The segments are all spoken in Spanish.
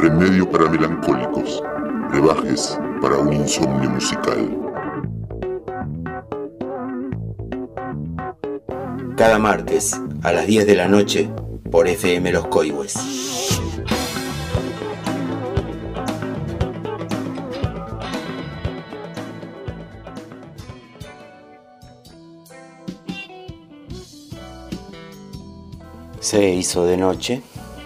Remedio para melancólicos, brebajes para un insomnio musical. Cada martes a las 10 de la noche por FM Los Coihues. Se hizo de noche,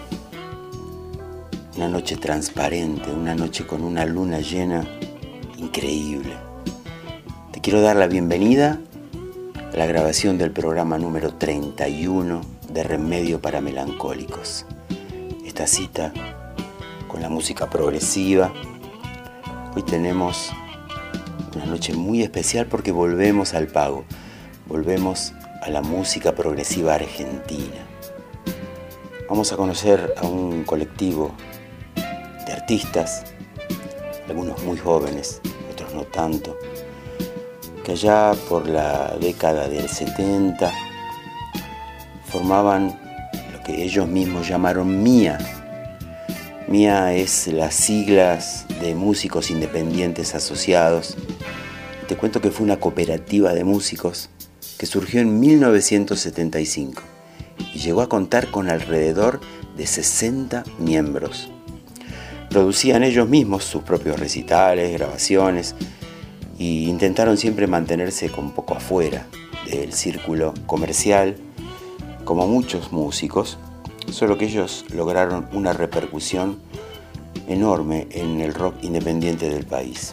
una noche transparente, una noche con una luna llena increíble. Te quiero dar la bienvenida a la grabación del programa número 31 de Remedio para Melancólicos. Esta cita con la música progresiva. Hoy tenemos una noche muy especial porque volvemos al pago, volvemos a la música progresiva argentina. Vamos a conocer a un colectivo de artistas, algunos muy jóvenes, otros no tanto, que allá por la década del 70 formaban lo que ellos mismos llamaron MIA. MIA es las siglas de Músicos Independientes Asociados. Te cuento que fue una cooperativa de músicos que surgió en 1975. Y llegó a contar con alrededor de 60 miembros. Producían ellos mismos sus propios recitales, grabaciones, y intentaron siempre mantenerse un poco afuera del círculo comercial, como muchos músicos, solo que ellos lograron una repercusión enorme en el rock independiente del país.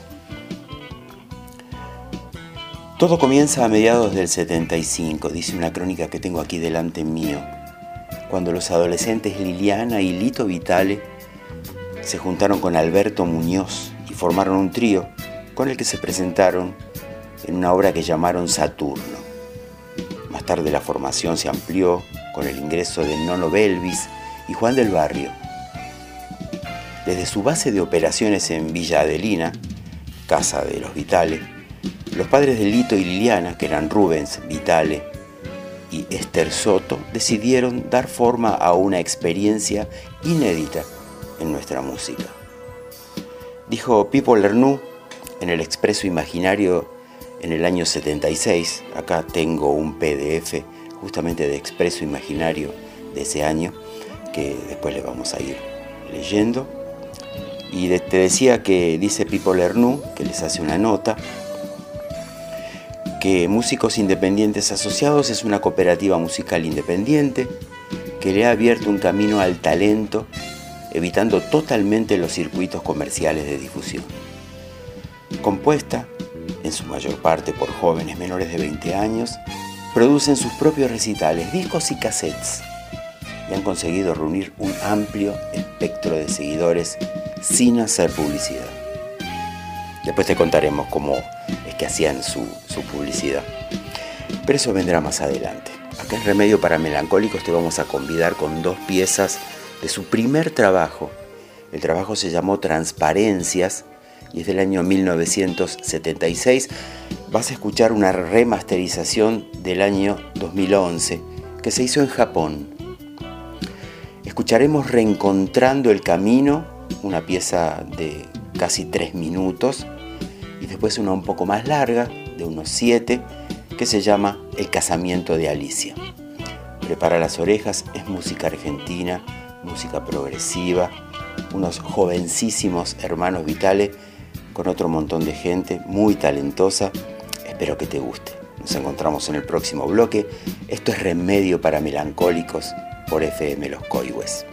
Todo comienza a mediados del 75, dice una crónica que tengo aquí delante mío, cuando los adolescentes Liliana y Lito Vitale se juntaron con Alberto Muñoz y formaron un trío con el que se presentaron en una obra que llamaron Saturno. Más tarde la formación se amplió con el ingreso de Nono Belvis y Juan del Barrio. Desde su base de operaciones en Villa Adelina, casa de los Vitale, los padres de Lito y Liliana, que eran Rubens Vitale y Esther Soto, decidieron dar forma a una experiencia inédita en nuestra música. Dijo Pipo Lernoux en el Expreso Imaginario en el año 76, acá tengo un PDF justamente de Expreso Imaginario de ese año, que después le vamos a ir leyendo, y te decía que dice Pipo Lernoux, que les hace una nota, que Músicos Independientes Asociados es una cooperativa musical independiente que le ha abierto un camino al talento, evitando totalmente los circuitos comerciales de difusión. Compuesta, en su mayor parte por jóvenes menores de 20 años, producen sus propios recitales, discos y cassettes, y han conseguido reunir un amplio espectro de seguidores sin hacer publicidad. Después te contaremos cómo es que hacían su publicidad. Pero eso vendrá más adelante. Acá en Remedio para Melancólicos te vamos a convidar con dos piezas de su primer trabajo. El trabajo se llamó Transparencias y es del año 1976. Vas a escuchar una remasterización del año 2011 que se hizo en Japón. Escucharemos Reencontrando el Camino, una pieza de casi 3 minutos, y después una un poco más larga, de unos 7, que se llama El casamiento de Alicia. Prepara las orejas, es música argentina, música progresiva, unos jovencísimos hermanos Vitale con otro montón de gente muy talentosa. Espero que te guste. Nos encontramos en el próximo bloque. Esto es Remedio para Melancólicos por FM Los Coihues.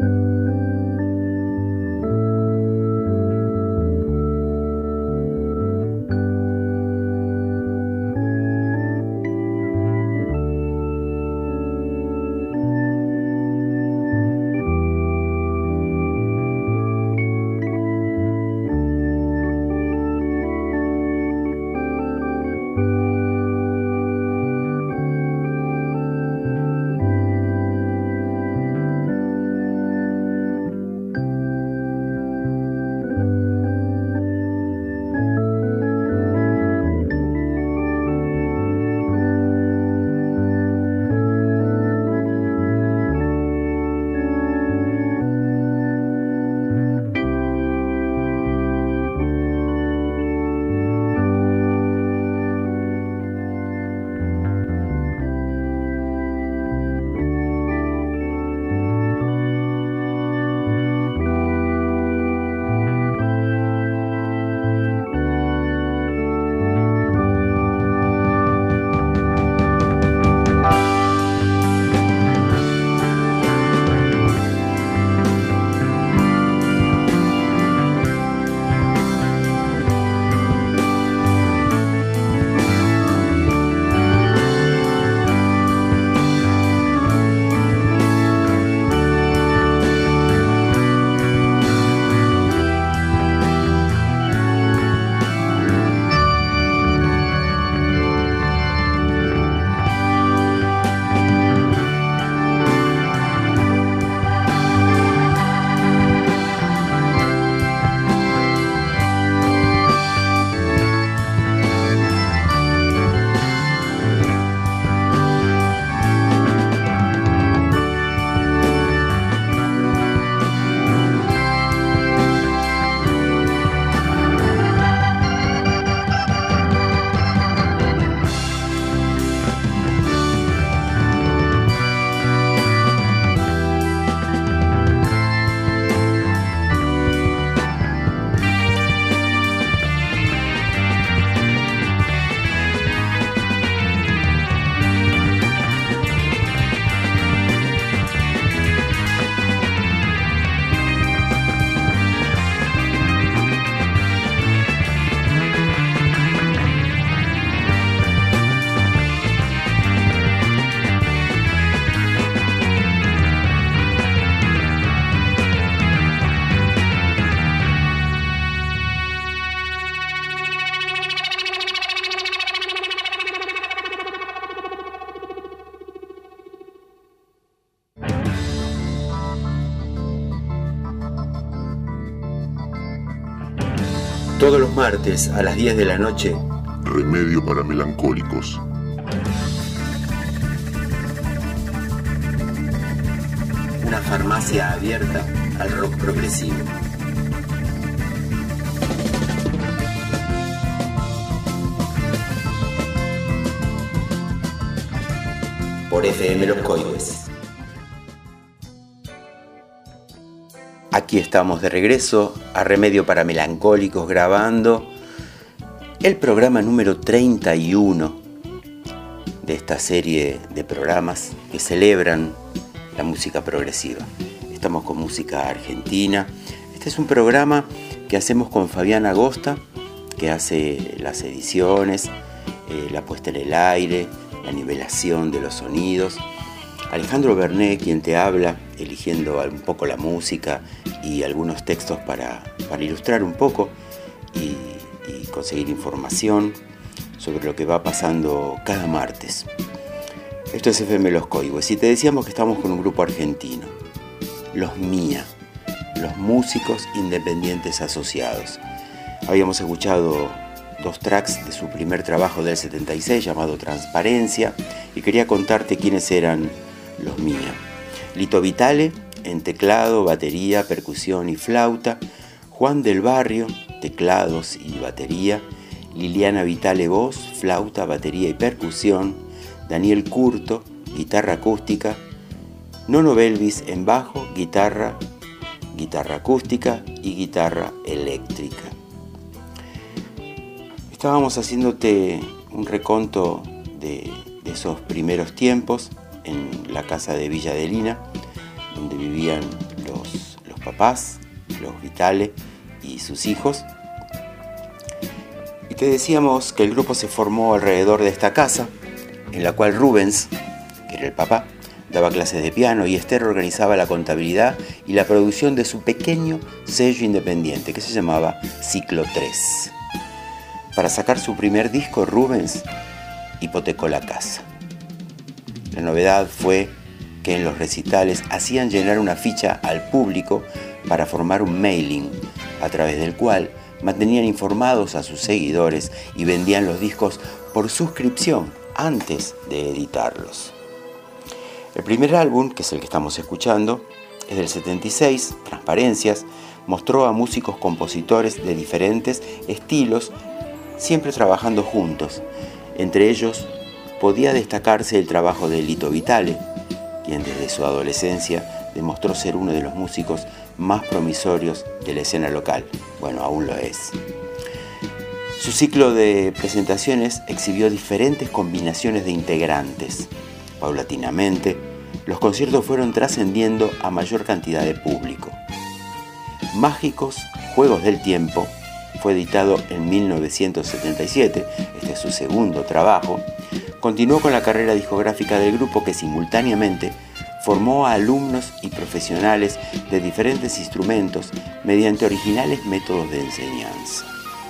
Todos los martes a las 10 de la noche. Remedio para melancólicos. Una farmacia abierta al rock progresivo. Por FM Los Coihues. Aquí estamos de regreso a Remedio para Melancólicos, grabando el programa número 31 de esta serie de programas que celebran la música progresiva. Estamos con música argentina. Este es un programa que hacemos con Fabián Agosta, que hace las ediciones, la puesta en el aire, la nivelación de los sonidos. Alejandro Bernet, quien te habla, eligiendo un poco la música y algunos textos para ilustrar un poco y conseguir información sobre lo que va pasando cada martes. Esto es FM Los Coihues y te decíamos que estamos con un grupo argentino, Los Mía, los músicos independientes asociados. Habíamos escuchado 2 tracks de su primer trabajo del 76 llamado Transparencia y quería contarte quiénes eran Los Mía. Lito Vitale en teclado, batería, percusión y flauta, Juan del Barrio, teclados y batería, Liliana Vitale voz, flauta, batería y percusión, Daniel Curto, guitarra acústica, Nono Belvis en bajo, guitarra acústica y guitarra eléctrica. Estábamos haciéndote un reconto de esos primeros tiempos en la casa de Villa Adelina, donde vivían los papás, los Vitale y sus hijos. Y te decíamos que el grupo se formó alrededor de esta casa, en la cual Rubens, que era el papá, daba clases de piano y Esther organizaba la contabilidad y la producción de su pequeño sello independiente que se llamaba Ciclo 3. Para sacar su primer disco, Rubens hipotecó la casa. La novedad fue que en los recitales hacían llenar una ficha al público para formar un mailing, a través del cual mantenían informados a sus seguidores y vendían los discos por suscripción antes de editarlos. El primer álbum, que es el que estamos escuchando, es del 76, Transparencias, mostró a músicos compositores de diferentes estilos, siempre trabajando juntos. Entre ellos podía destacarse el trabajo de Lito Vitale, quien desde su adolescencia demostró ser uno de los músicos más promisorios de la escena local. Bueno, aún lo es. Su ciclo de presentaciones exhibió diferentes combinaciones de integrantes. Paulatinamente, los conciertos fueron trascendiendo a mayor cantidad de público. Mágicos Juegos del Tiempo fue editado en 1977, este es su segundo trabajo. Continuó con la carrera discográfica del grupo, que simultáneamente formó a alumnos y profesionales de diferentes instrumentos mediante originales métodos de enseñanza.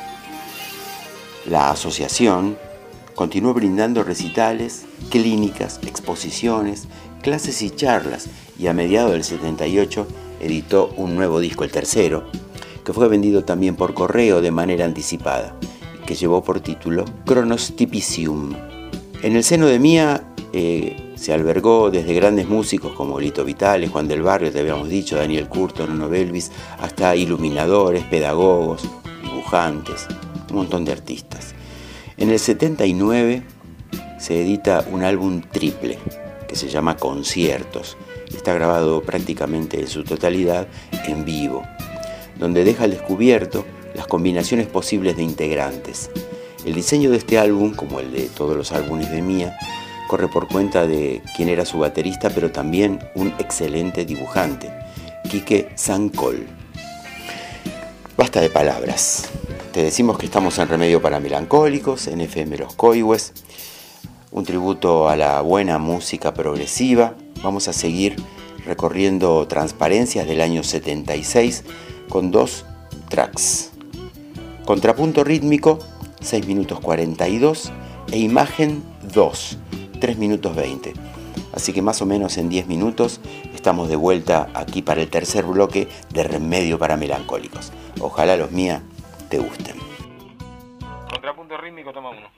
La asociación continuó brindando recitales, clínicas, exposiciones, clases y charlas, y a mediados del 78 editó un nuevo disco, el tercero, que fue vendido también por correo de manera anticipada, que llevó por título Chronostipicium. En el seno de Mía se albergó desde grandes músicos como Lito Vitale, Juan del Barrio, te habíamos dicho, Daniel Curto, Nono Belvis, hasta iluminadores, pedagogos, dibujantes, un montón de artistas. En el 79 se edita un álbum triple que se llama Conciertos. Está grabado prácticamente en su totalidad en vivo, donde deja al descubierto las combinaciones posibles de integrantes. El diseño de este álbum, como el de todos los álbumes de Mía, corre por cuenta de quien era su baterista, pero también un excelente dibujante, Quique Sancol. Basta de palabras. Te decimos que estamos en Remedio para Melancólicos, en FM Los Coihues, un tributo a la buena música progresiva. Vamos a seguir recorriendo Transparencias del año 76 con 2 tracks. Contrapunto rítmico, 6 minutos 42, e Imagen 2, 3 minutos 20. Así que más o menos en 10 minutos estamos de vuelta aquí para el tercer bloque de Remedio para Melancólicos. Ojalá los Mía te gusten. Contrapunto rítmico, toma uno.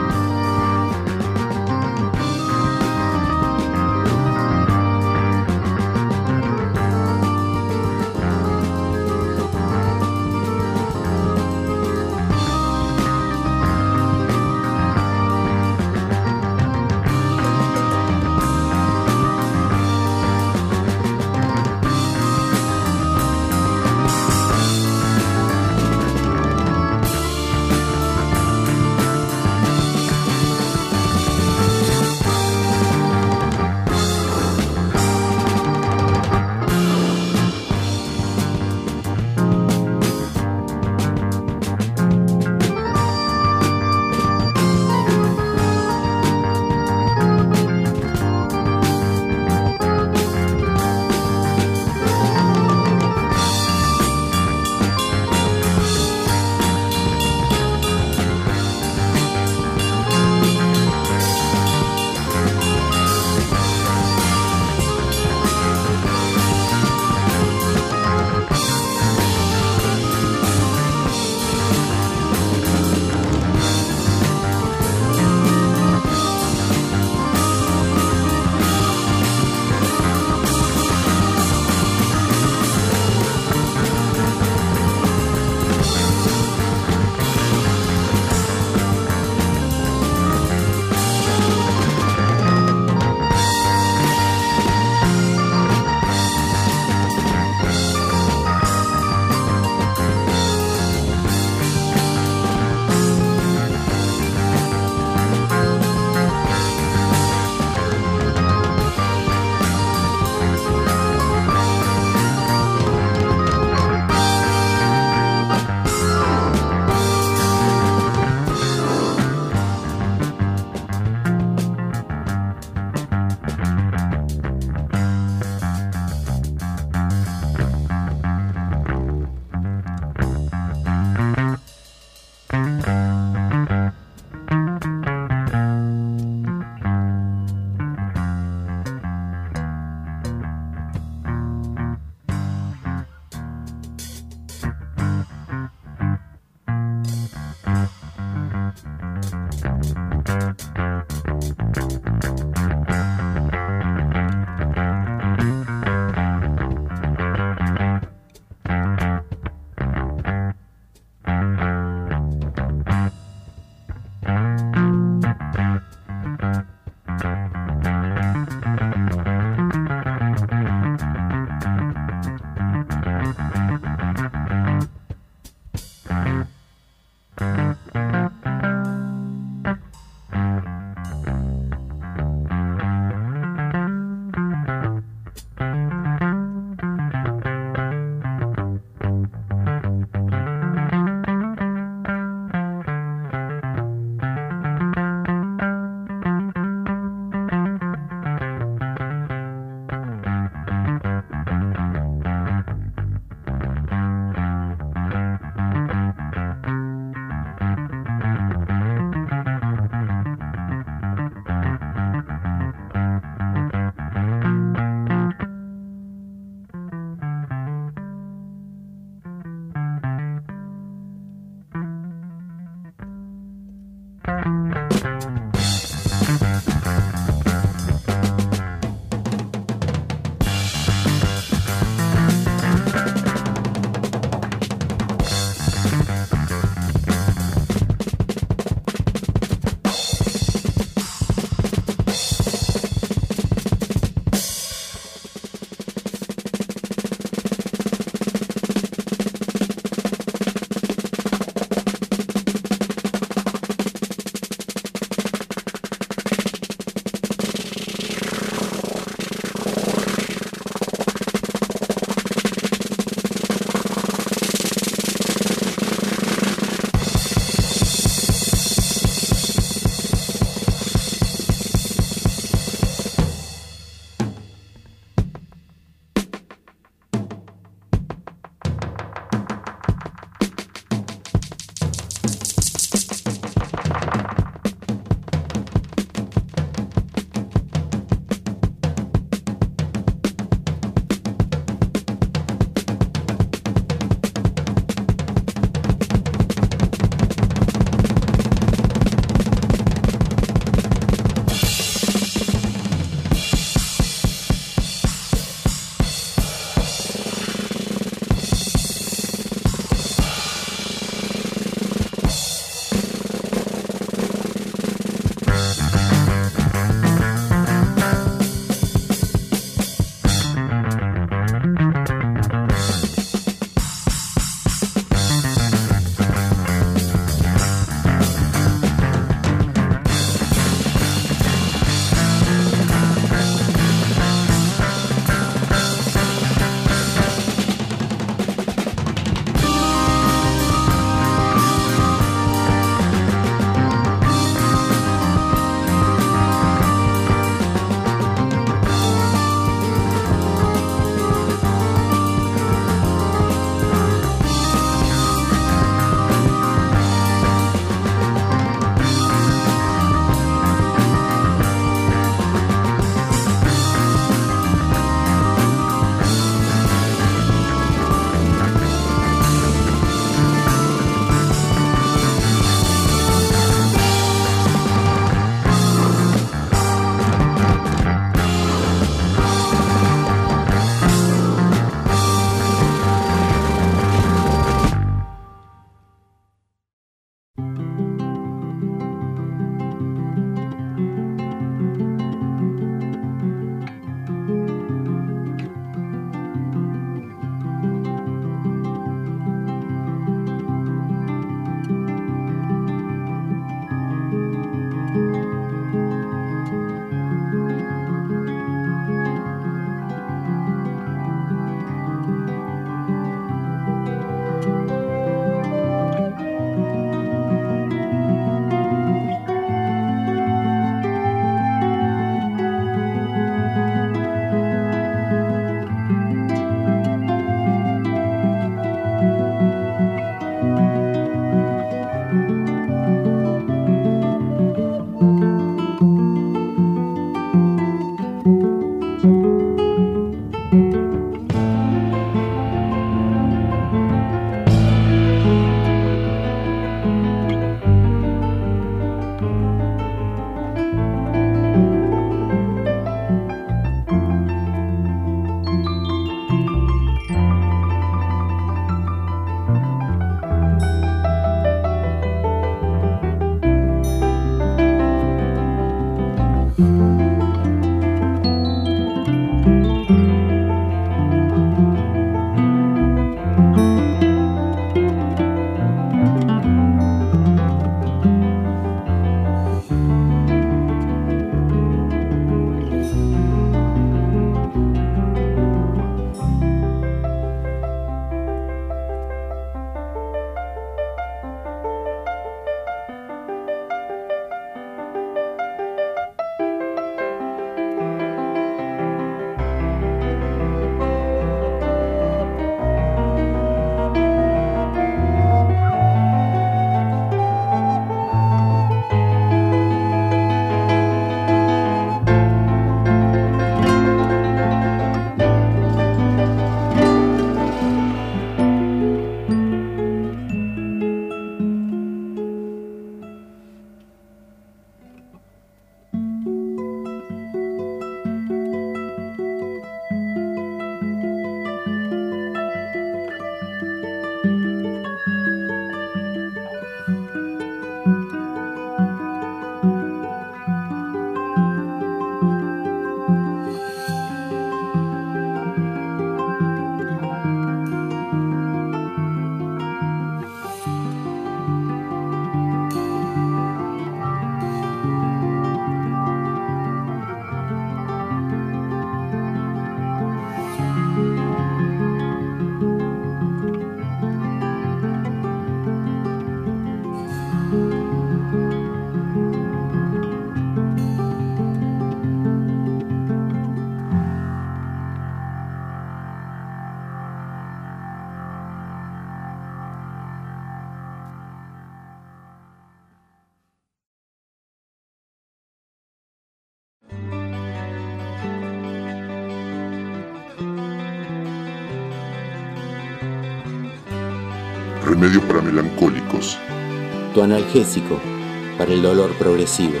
remedio para melancólicos. Tu analgésico para el dolor progresivo.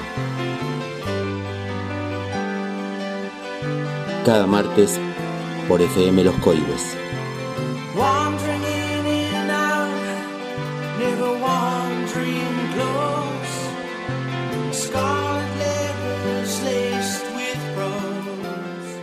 Cada martes por FM Los Coihues. Wandering in and out, never wandering close. Scarlet letters laced with rose.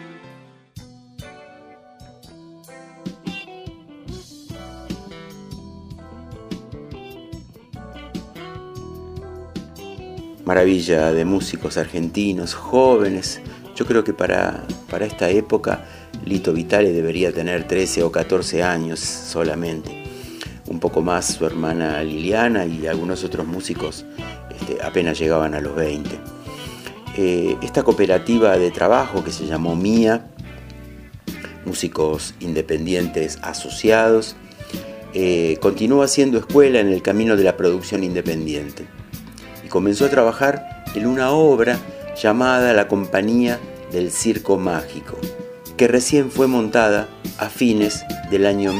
Maravilla de músicos argentinos, jóvenes. Yo creo que para esta época Lito Vitale debería tener 13 o 14 años solamente. Un poco más su hermana Liliana y algunos otros músicos apenas llegaban a los 20. Esta cooperativa de trabajo que se llamó MIA, Músicos Independientes Asociados, continuó haciendo escuela en el camino de la producción independiente. Y comenzó a trabajar en una obra llamada La Compañía del Circo Mágico, que recién fue montada a fines del año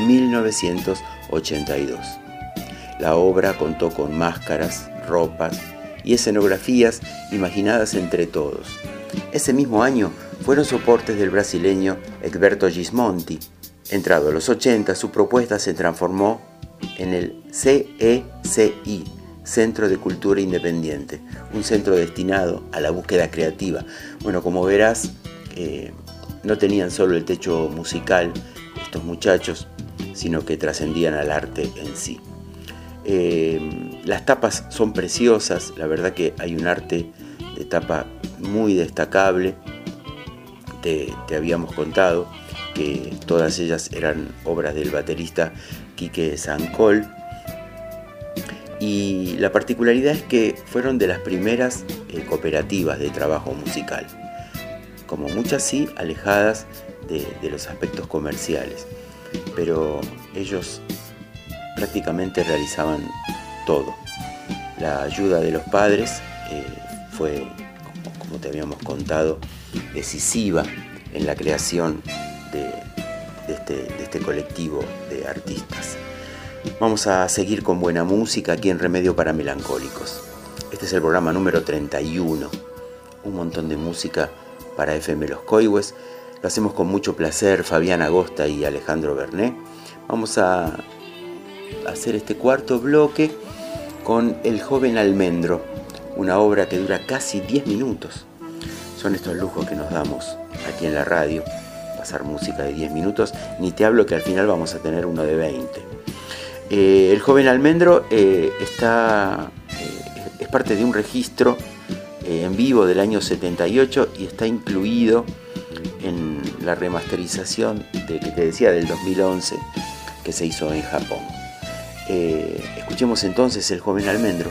1982. La obra contó con máscaras, ropas y escenografías imaginadas entre todos. Ese mismo año fueron soportes del brasileño Egberto Gismonti. Entrado a los 80, su propuesta se transformó en el CECI, Centro de Cultura Independiente, un centro destinado a la búsqueda creativa. Bueno, como verás, no tenían solo el techo musical estos muchachos, sino que trascendían al arte en sí. Las tapas son preciosas, la verdad que hay un arte de tapa muy destacable. Te habíamos contado que todas ellas eran obras del baterista Quique Sancol. Y la particularidad es que fueron de las primeras cooperativas de trabajo musical, como muchas sí alejadas de los aspectos comerciales, pero ellos prácticamente realizaban todo. La ayuda de los padres fue, como te habíamos contado, decisiva en la creación de este colectivo de artistas. Vamos a seguir con buena música aquí en Remedio para Melancólicos. Este es el programa número 31. Un montón de música para FM Los Coihues. Lo hacemos con mucho placer, Fabián Agosta y Alejandro Bernet. Vamos a hacer este cuarto bloque con El Joven Almendro, una obra que dura casi 10 minutos. Son estos lujos que nos damos aquí en la radio, pasar música de 10 minutos. Ni te hablo que al final vamos a tener uno de 20. El Joven Almendro es parte de un registro en vivo del año 78 y está incluido en la remasterización que te decía del 2011 que se hizo en Japón. Escuchemos entonces El Joven Almendro.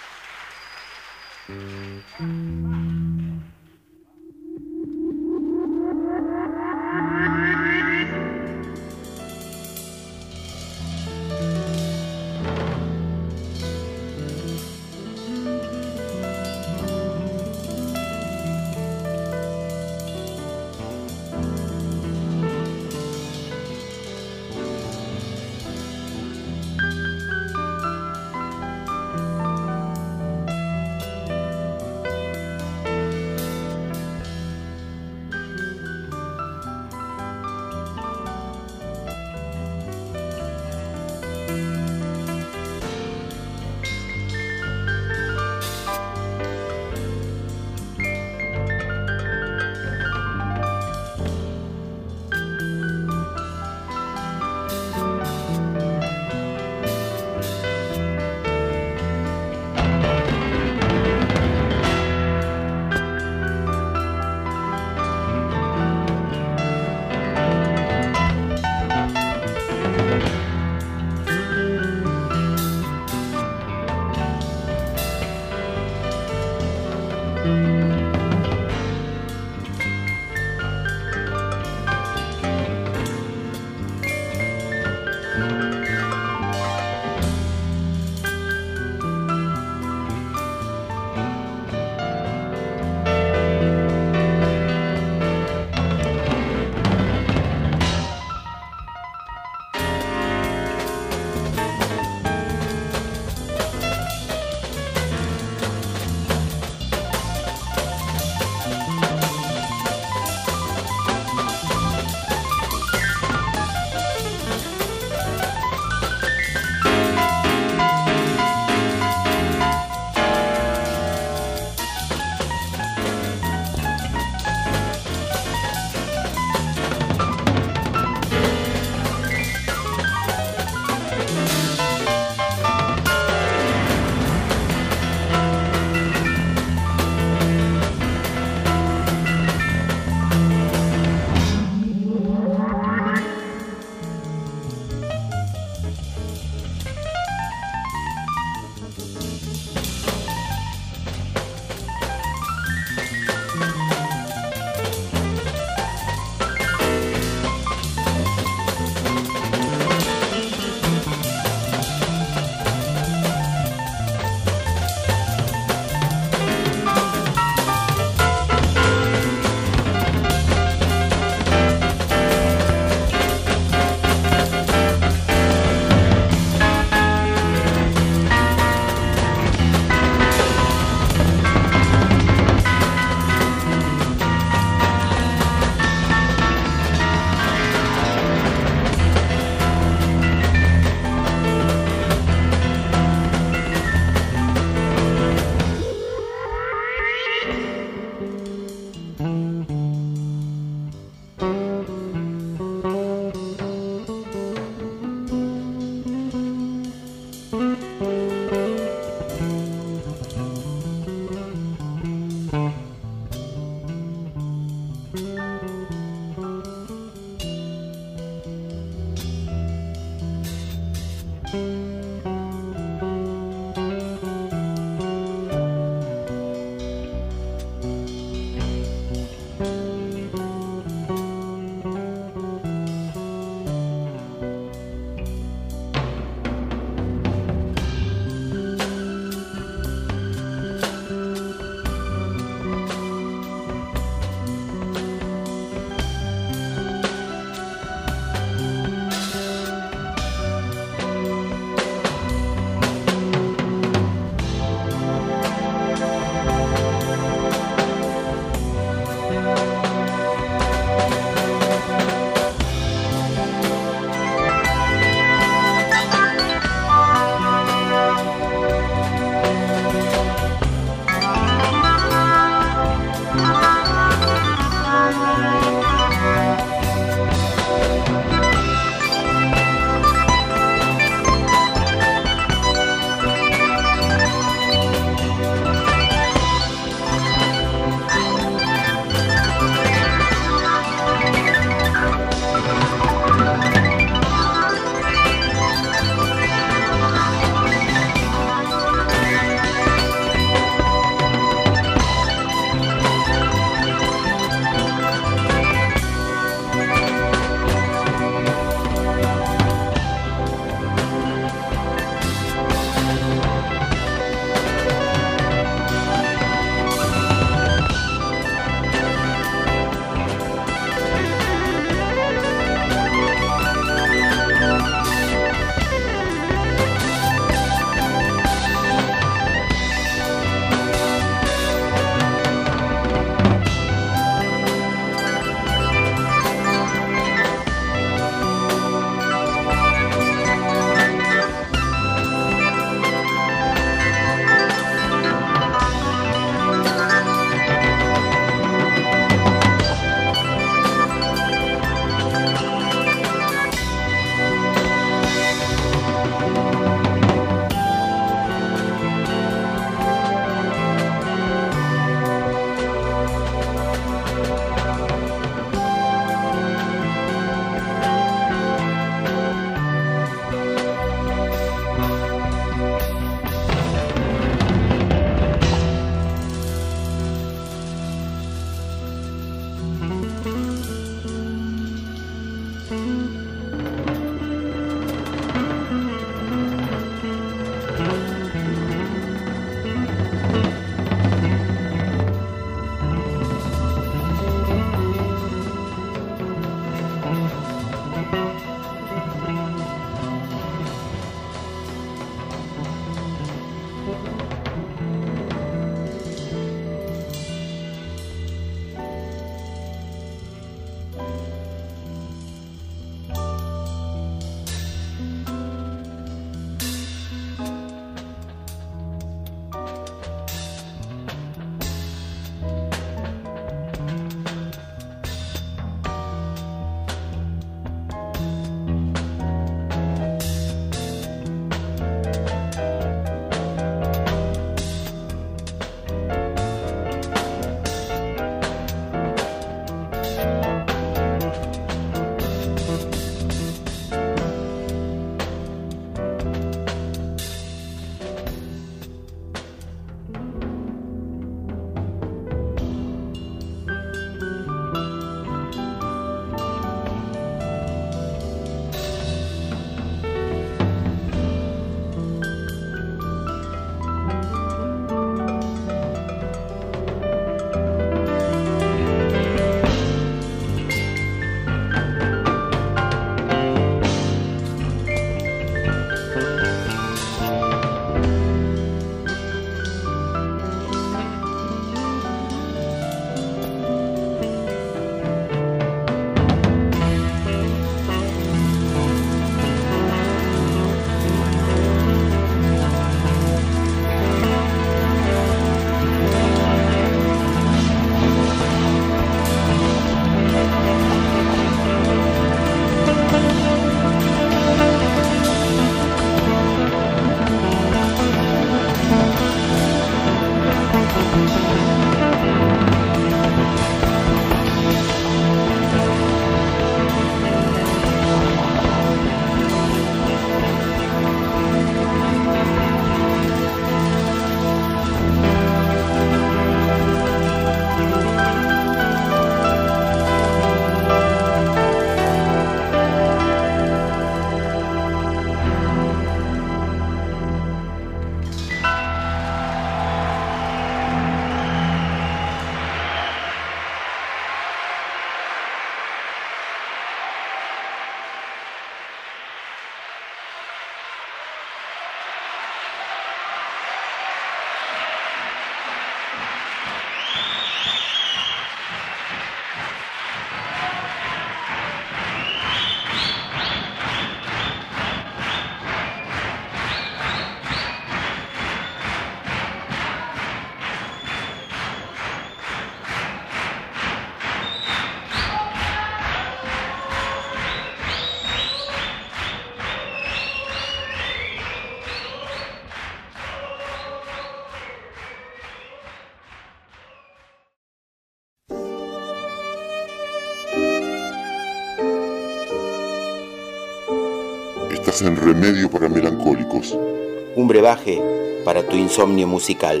Estás en Remedio para Melancólicos. Un brebaje para tu insomnio musical.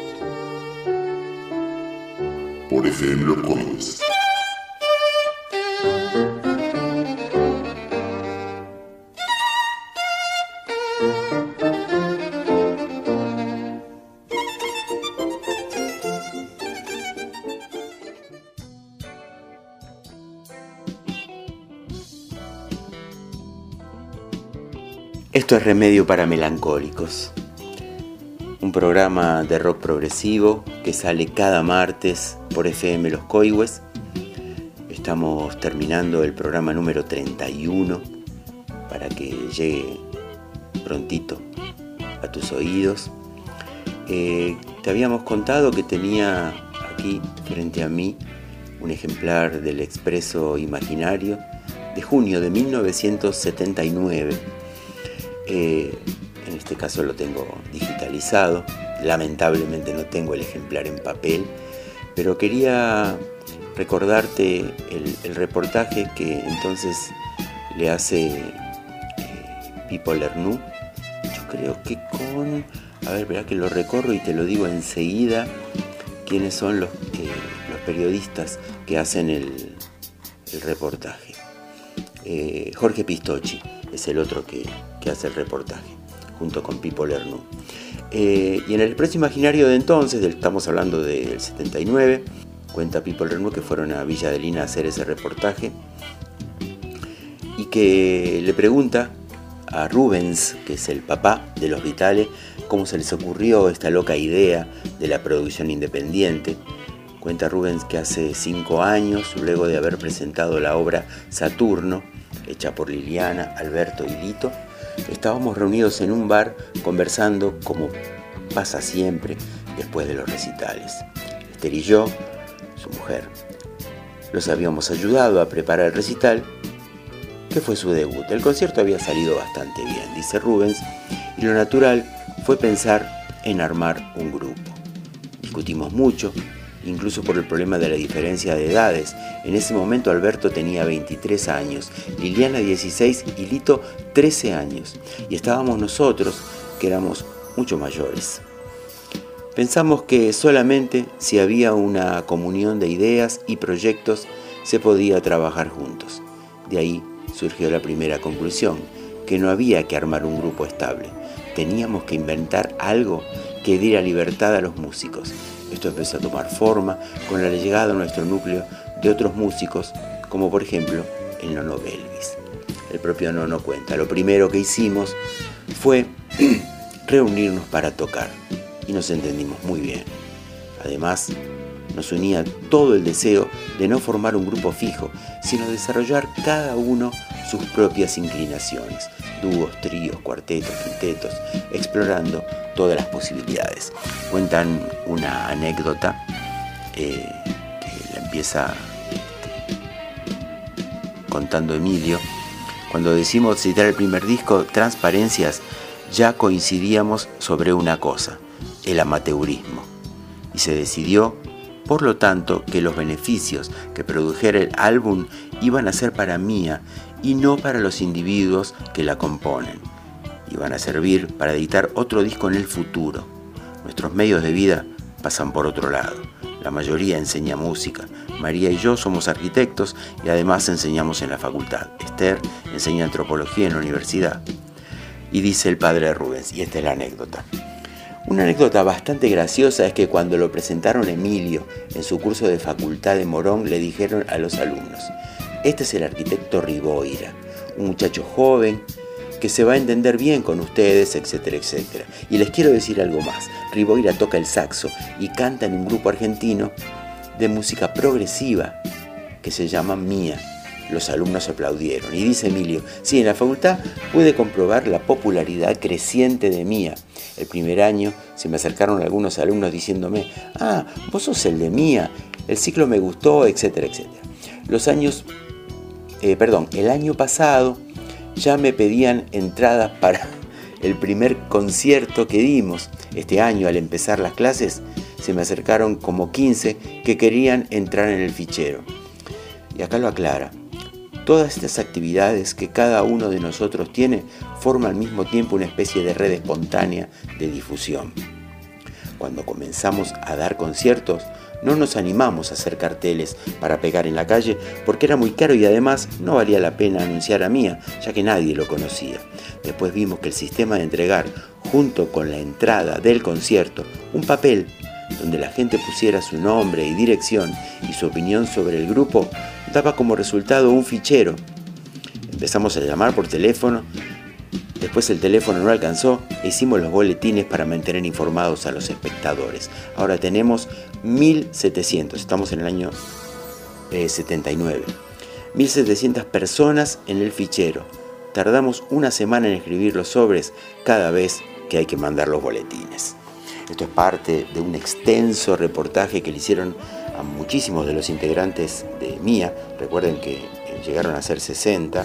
Por FM Los Códigos. Esto es Remedio para Melancólicos, un programa de rock progresivo que sale cada martes por FM Los Coigües. Estamos terminando el programa número 31 para que llegue prontito a tus oídos. Te habíamos contado que tenía aquí frente a mí un ejemplar del Expreso Imaginario de junio de 1979. En este caso lo tengo digitalizado, lamentablemente no tengo el ejemplar en papel, pero quería recordarte el reportaje que entonces le hace Pipo Lernoux. Yo creo que verá que lo recorro y te lo digo enseguida quiénes son los periodistas que hacen el reportaje. Jorge Pistocchi es el otro que hace el reportaje, junto con Pipo Lernoux. Y en el Expreso Imaginario de entonces, estamos hablando del 79, cuenta Pipo Lernoux que fueron a Villa Adelina a hacer ese reportaje y que le pregunta a Rubens, que es el papá de Los Vitales, cómo se les ocurrió esta loca idea de la producción independiente. Cuenta Rubens que hace 5 años, luego de haber presentado la obra Saturno, hecha por Liliana, Alberto y Lito, estábamos reunidos en un bar conversando como pasa siempre después de los recitales. Esther y yo, su mujer, los habíamos ayudado a preparar el recital, que fue su debut. El concierto había salido bastante bien, dice Rubens, y lo natural fue pensar en armar un grupo. Discutimos mucho, incluso por el problema de la diferencia de edades. En ese momento Alberto tenía 23 años, Liliana 16 y Lito 13 años. Y estábamos nosotros, que éramos mucho mayores. Pensamos que solamente si había una comunión de ideas y proyectos se podía trabajar juntos. De ahí surgió la primera conclusión, que no había que armar un grupo estable. Teníamos que inventar algo que diera libertad a los músicos. Esto empezó a tomar forma con la llegada a nuestro núcleo de otros músicos, como por ejemplo el Nono Belvis. El propio Nono cuenta, lo primero que hicimos fue reunirnos para tocar y nos entendimos muy bien. Además, nos unía todo el deseo de no formar un grupo fijo, sino desarrollar cada uno sus propias inclinaciones, dúos, tríos, cuartetos, quintetos, explorando todas las posibilidades. Cuentan una anécdota que la empieza contando Emilio. Cuando decimos citar el primer disco, Transparencias, ya coincidíamos sobre una cosa, el amateurismo. Y se decidió, por lo tanto, que los beneficios que produjera el álbum iban a ser para Mía y no para los individuos que la componen. Iban a servir para editar otro disco en el futuro. Nuestros medios de vida pasan por otro lado. La mayoría enseña música. María y yo somos arquitectos y además enseñamos en la facultad. Esther enseña antropología en la universidad. Y dice el padre de Rubens, y esta es la anécdota. Una anécdota bastante graciosa es que cuando lo presentaron Emilio en su curso de facultad de Morón, le dijeron a los alumnos: este es el arquitecto Riboira, un muchacho joven que se va a entender bien con ustedes, etcétera, etcétera. Y les quiero decir algo más. Riboira toca el saxo y canta en un grupo argentino de música progresiva que se llama Mía. Los alumnos aplaudieron. Y dice Emilio, sí, en la facultad pude comprobar la popularidad creciente de Mía. El primer año se me acercaron algunos alumnos diciéndome, vos sos el de Mía, el ciclo me gustó, etcétera, etcétera. El año pasado ya me pedían entradas para el primer concierto que dimos. Este año, al empezar las clases, se me acercaron como 15 que querían entrar en el fichero. Y acá lo aclara. Todas estas actividades que cada uno de nosotros tiene forman al mismo tiempo una especie de red espontánea de difusión. Cuando comenzamos a dar conciertos, no nos animamos a hacer carteles para pegar en la calle porque era muy caro y además no valía la pena anunciar a Mía, ya que nadie lo conocía. Después vimos que el sistema de entregar, junto con la entrada del concierto, un papel donde la gente pusiera su nombre y dirección y su opinión sobre el grupo, daba como resultado un fichero. Empezamos a llamar por teléfono. Después el teléfono no alcanzó e hicimos los boletines para mantener informados a los espectadores. Ahora tenemos 1700, estamos en el año 79. 1700 personas en el fichero. Tardamos una semana en escribir los sobres cada vez que hay que mandar los boletines. Esto es parte de un extenso reportaje que le hicieron a muchísimos de los integrantes de Mía. Recuerden que llegaron a ser 60.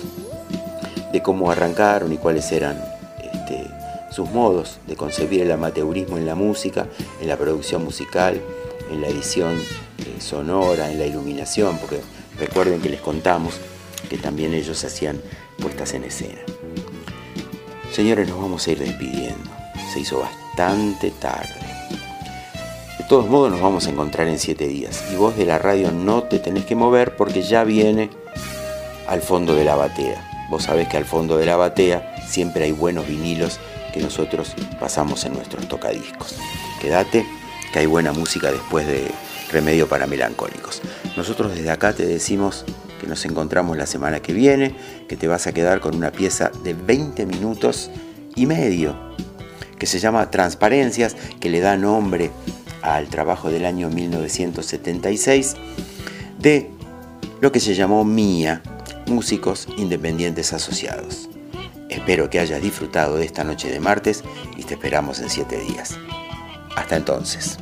De cómo arrancaron y cuáles eran sus modos de concebir el amateurismo en la música, en la producción musical, en la edición sonora, en la iluminación, porque recuerden que les contamos que también ellos hacían puestas en escena. Señores, nos vamos a ir despidiendo. Se hizo bastante tarde. De todos modos nos vamos a encontrar en 7 días y vos de la radio no te tenés que mover porque ya viene Al Fondo de la Batea. Vos sabés que al fondo de la batea siempre hay buenos vinilos que nosotros pasamos en nuestros tocadiscos. Quédate, que hay buena música después de Remedio para Melancólicos. Nosotros desde acá te decimos que nos encontramos la semana que viene, que te vas a quedar con una pieza de 20 minutos y medio, que se llama Transparencias, que le da nombre al trabajo del año 1976 de lo que se llamó Mía, Músicos Independientes Asociados. Espero que hayas disfrutado de esta noche de martes y te esperamos en 7 días. Hasta entonces.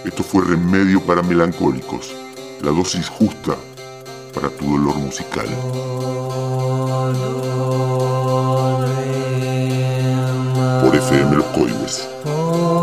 Esto fue Remedio para Melancólicos, la dosis justa para tu dolor musical. Por FM Los Coibes.